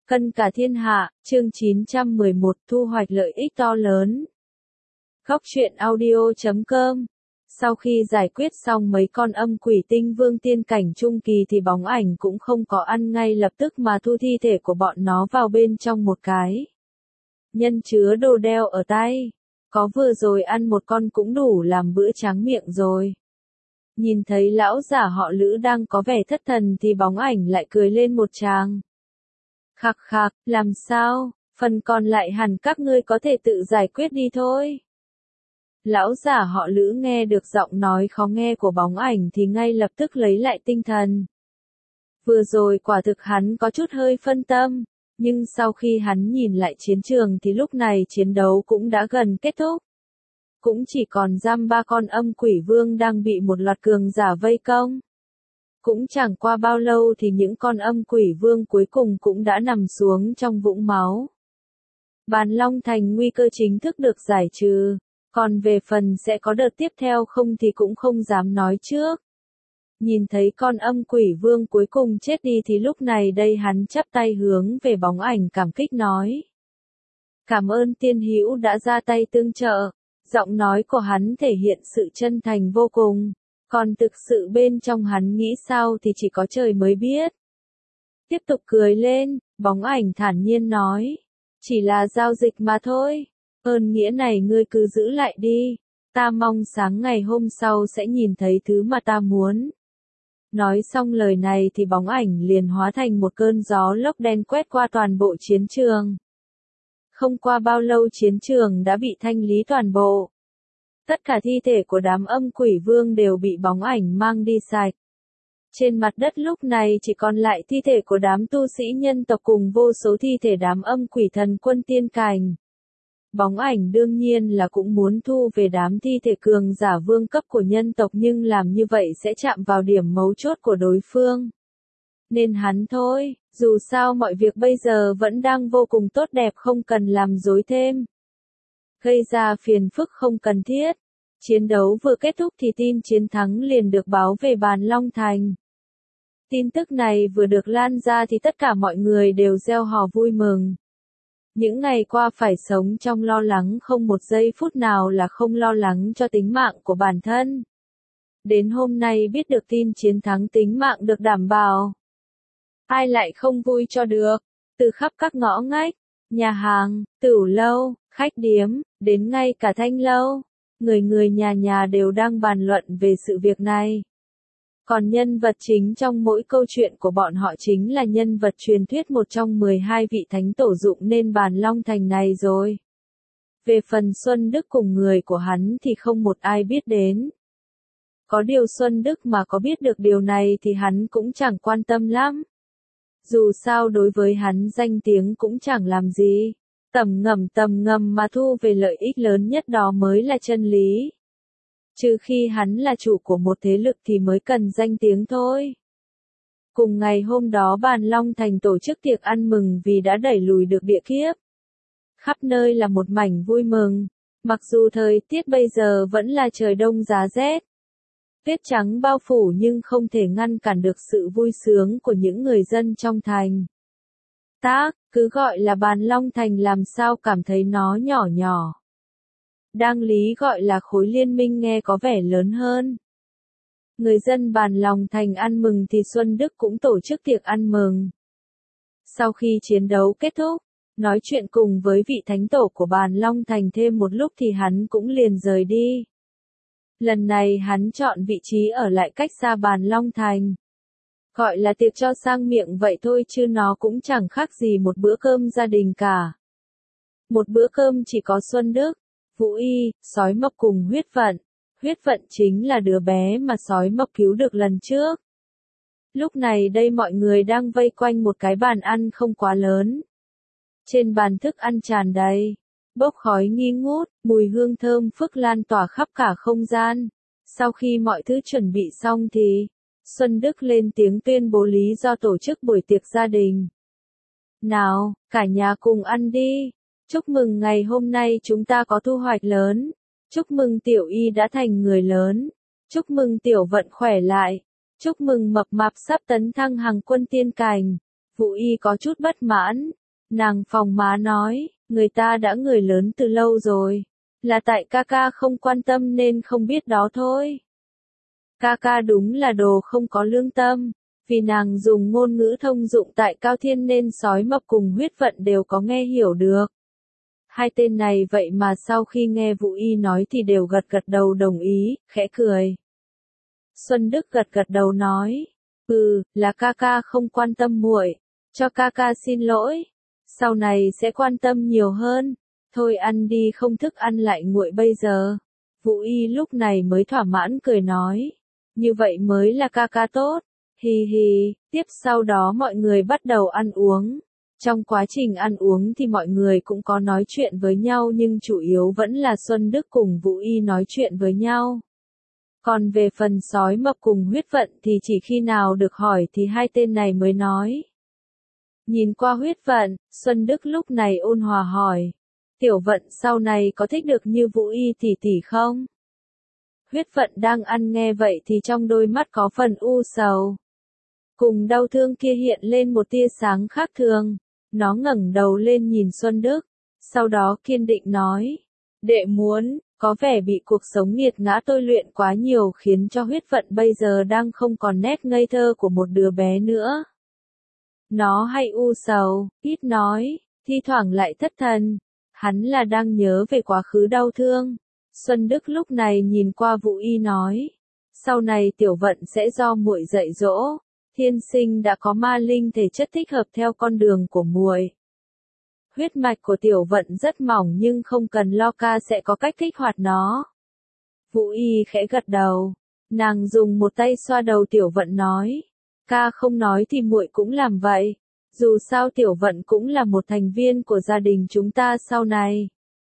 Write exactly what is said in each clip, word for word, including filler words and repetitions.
Cân cả thiên hạ, chương chín trăm mười một thu hoạch lợi ích to lớn. Góc truyện audio chấm com. Sau khi giải quyết xong mấy con âm quỷ tinh vương tiên cảnh trung kỳ thì bóng ảnh cũng không có ăn ngay lập tức mà thu thi thể của bọn nó vào bên trong một cái nhân chứa đồ đeo ở tay. Có vừa rồi ăn một con cũng đủ làm bữa tráng miệng rồi. Nhìn thấy lão giả họ Lữ đang có vẻ thất thần thì bóng ảnh lại cười lên một tràng. Khạc khạc, làm sao, phần còn lại hẳn các ngươi có thể tự giải quyết đi thôi. Lão giả họ Lữ nghe được giọng nói khó nghe của bóng ảnh thì ngay lập tức lấy lại tinh thần. Vừa rồi quả thực hắn có chút hơi phân tâm, nhưng sau khi hắn nhìn lại chiến trường thì lúc này chiến đấu cũng đã gần kết thúc. Cũng chỉ còn giam ba con âm quỷ vương đang bị một loạt cường giả vây công. Cũng chẳng qua bao lâu thì những con âm quỷ vương cuối cùng cũng đã nằm xuống trong vũng máu. Bàn Long Thành nguy cơ chính thức được giải trừ, còn về phần sẽ có đợt tiếp theo không thì cũng không dám nói trước. Nhìn thấy con âm quỷ vương cuối cùng chết đi thì lúc này đây hắn chắp tay hướng về bóng ảnh cảm kích nói. Cảm ơn tiên hữu đã ra tay tương trợ, giọng nói của hắn thể hiện sự chân thành vô cùng. Còn thực sự bên trong hắn nghĩ sao thì chỉ có trời mới biết. Tiếp tục cười lên, bóng ảnh thản nhiên nói. Chỉ là giao dịch mà thôi. Ơn nghĩa này ngươi cứ giữ lại đi. Ta mong sáng ngày hôm sau sẽ nhìn thấy thứ mà ta muốn. Nói xong lời này thì bóng ảnh liền hóa thành một cơn gió lốc đen quét qua toàn bộ chiến trường. Không qua bao lâu chiến trường đã bị thanh lý toàn bộ. Tất cả thi thể của đám âm quỷ vương đều bị bóng ảnh mang đi sạch. Trên mặt đất lúc này chỉ còn lại thi thể của đám tu sĩ nhân tộc cùng vô số thi thể đám âm quỷ thần quân tiên cảnh. Bóng ảnh đương nhiên là cũng muốn thu về đám thi thể cường giả vương cấp của nhân tộc nhưng làm như vậy sẽ chạm vào điểm mấu chốt của đối phương. Nên hắn thôi, dù sao mọi việc bây giờ vẫn đang vô cùng tốt đẹp không cần làm dối thêm. Gây ra phiền phức không cần thiết. Chiến đấu vừa kết thúc thì tin chiến thắng liền được báo về Bàn Long Thành. Tin tức này vừa được lan ra thì tất cả mọi người đều reo hò vui mừng. Những ngày qua phải sống trong lo lắng không một giây phút nào là không lo lắng cho tính mạng của bản thân. Đến hôm nay biết được tin chiến thắng tính mạng được đảm bảo. Ai lại không vui cho được, từ khắp các ngõ ngách, nhà hàng, tửu lâu, khách điếm, đến ngay cả thanh lâu. Người người nhà nhà đều đang bàn luận về sự việc này. Còn nhân vật chính trong mỗi câu chuyện của bọn họ chính là nhân vật truyền thuyết một trong mười hai vị thánh tổ dụng nên Bàn Long Thành này rồi. Về phần Xuân Đức cùng người của hắn thì không một ai biết đến. Có điều Xuân Đức mà có biết được điều này thì hắn cũng chẳng quan tâm lắm. Dù sao đối với hắn danh tiếng cũng chẳng làm gì. Tầm ngầm tầm ngầm mà thu về lợi ích lớn nhất đó mới là chân lý. Trừ khi hắn là chủ của một thế lực thì mới cần danh tiếng thôi. Cùng ngày hôm đó Bàn Long Thành tổ chức tiệc ăn mừng vì đã đẩy lùi được địa kiếp. Khắp nơi là một mảnh vui mừng. Mặc dù thời tiết bây giờ vẫn là trời đông giá rét. Tuyết trắng bao phủ nhưng không thể ngăn cản được sự vui sướng của những người dân trong thành. Ta, cứ gọi là Bàn Long Thành làm sao cảm thấy nó nhỏ nhỏ. Đang lý gọi là khối liên minh nghe có vẻ lớn hơn. Người dân Bàn Long Thành ăn mừng thì Xuân Đức cũng tổ chức tiệc ăn mừng. Sau khi chiến đấu kết thúc, nói chuyện cùng với vị thánh tổ của Bàn Long Thành thêm một lúc thì hắn cũng liền rời đi. Lần này hắn chọn vị trí ở lại cách xa Bàn Long Thành. Gọi là tiệc cho sang miệng vậy thôi chứ nó cũng chẳng khác gì một bữa cơm gia đình cả. Một bữa cơm chỉ có Xuân Đức, Vũ Y, Sói Mập cùng Huyết Vận. Huyết Vận chính là đứa bé mà Sói Mập cứu được lần trước. Lúc này đây mọi người đang vây quanh một cái bàn ăn không quá lớn. Trên bàn thức ăn tràn đầy, bốc khói nghi ngút, mùi hương thơm phức lan tỏa khắp cả không gian. Sau khi mọi thứ chuẩn bị xong thì Xuân Đức lên tiếng tuyên bố lý do tổ chức buổi tiệc gia đình. Nào, cả nhà cùng ăn đi. Chúc mừng ngày hôm nay chúng ta có thu hoạch lớn. Chúc mừng Tiểu Y đã thành người lớn. Chúc mừng Tiểu Vận khỏe lại. Chúc mừng Mập Mạp sắp tấn thăng hàng quân tiên cảnh. Vũ Y có chút bất mãn. Nàng phòng má nói, người ta đã người lớn từ lâu rồi. Là tại ca ca không quan tâm nên không biết đó thôi. Ca ca đúng là đồ không có lương tâm. Vì nàng dùng ngôn ngữ thông dụng tại Cao Thiên nên sói mập cùng huyết vận đều có nghe hiểu được. Hai tên này vậy mà sau khi nghe Vũ Y nói thì đều gật gật đầu đồng ý, khẽ cười. Xuân Đức gật gật đầu nói, ừ, là ca ca không quan tâm muội, cho ca ca xin lỗi, sau này sẽ quan tâm nhiều hơn, thôi ăn đi không thức ăn lại nguội bây giờ. Vũ Y lúc này mới thỏa mãn cười nói, như vậy mới là ca ca tốt, hi hi, tiếp sau đó mọi người bắt đầu ăn uống. Trong quá trình ăn uống thì mọi người cũng có nói chuyện với nhau nhưng chủ yếu vẫn là Xuân Đức cùng Vũ Y nói chuyện với nhau. Còn về phần sói mập cùng huyết vận thì chỉ khi nào được hỏi thì hai tên này mới nói. Nhìn qua huyết vận, Xuân Đức lúc này ôn hòa hỏi. Tiểu vận sau này có thích được như Vũ Y tỷ tỷ không? Huyết vận đang ăn nghe vậy thì trong đôi mắt có phần u sầu. Cùng đau thương kia hiện lên một tia sáng khác thường. Nó ngẩng đầu lên nhìn Xuân Đức. Sau đó kiên định nói. Đệ muốn, có vẻ bị cuộc sống nghiệt ngã tôi luyện quá nhiều khiến cho huyết vận bây giờ đang không còn nét ngây thơ của một đứa bé nữa. Nó hay u sầu, ít nói, thi thoảng lại thất thần. Hắn là đang nhớ về quá khứ đau thương. Xuân Đức lúc này nhìn qua Vũ Y nói. Sau này tiểu vận sẽ do muội dạy dỗ. Thiên sinh đã có ma linh thể chất thích hợp theo con đường của muội. Huyết mạch của tiểu vận rất mỏng nhưng không cần lo, ca sẽ có cách kích hoạt nó. Vũ Y khẽ gật đầu. Nàng dùng một tay xoa đầu tiểu vận nói. Ca không nói thì muội cũng làm vậy. Dù sao tiểu vận cũng là một thành viên của gia đình chúng ta sau này.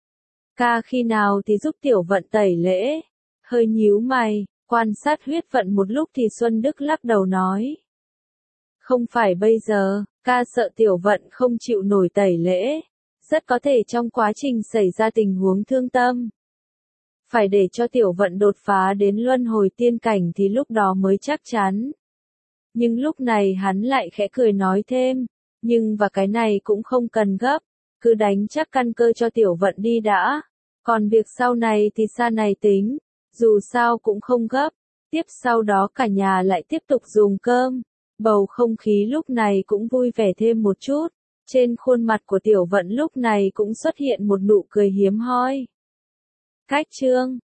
Ca khi nào thì giúp tiểu vận tẩy lễ. Hơi nhíu mày, quan sát huyết vận một lúc thì Xuân Đức lắc đầu nói. Không phải bây giờ, ca sợ tiểu vận không chịu nổi tẩy lễ. Rất có thể trong quá trình xảy ra tình huống thương tâm. Phải để cho tiểu vận đột phá đến luân hồi tiên cảnh thì lúc đó mới chắc chắn. Nhưng lúc này hắn lại khẽ cười nói thêm. Nhưng và cái này cũng không cần gấp. Cứ đánh chắc căn cơ cho tiểu vận đi đã. Còn việc sau này thì xa này tính. Dù sao cũng không gấp. Tiếp sau đó cả nhà lại tiếp tục dùng cơm. Bầu không khí lúc này cũng vui vẻ thêm một chút. Trên khuôn mặt của tiểu vận lúc này cũng xuất hiện một nụ cười hiếm hoi. Cách chương